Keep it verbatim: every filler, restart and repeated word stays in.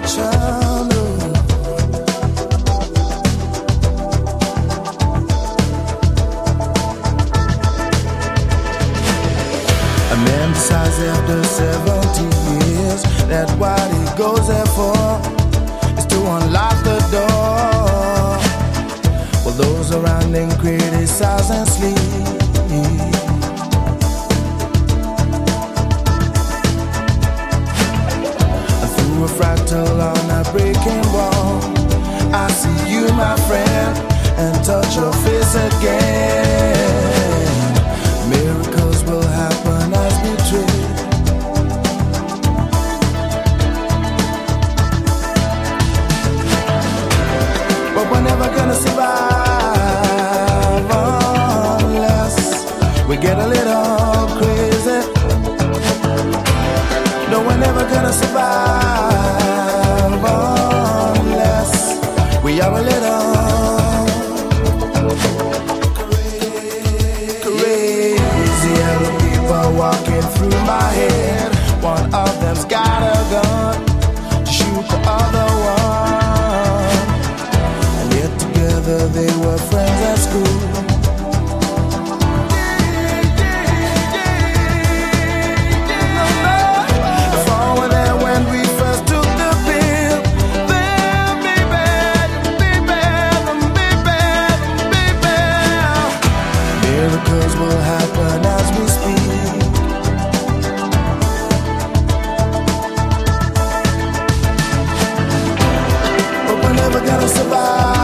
A man decides after seventy years that what he goes there for is to unlock the door. Well, those around him criticize and sleep. And through a fractal on a breaking wall, I see you, my friend, and touch your face again. Miracles will happen as we dream. But we're never gonna survive unless we get a little crazy. No, we're never gonna survive unless we are a little walking through my head. One of them's got a gun to shoot the other one, and yet together they were friends at school. If all were there when we first took the pill, then baby, baby, baby, baby, miracles will happen as we speak. Survive.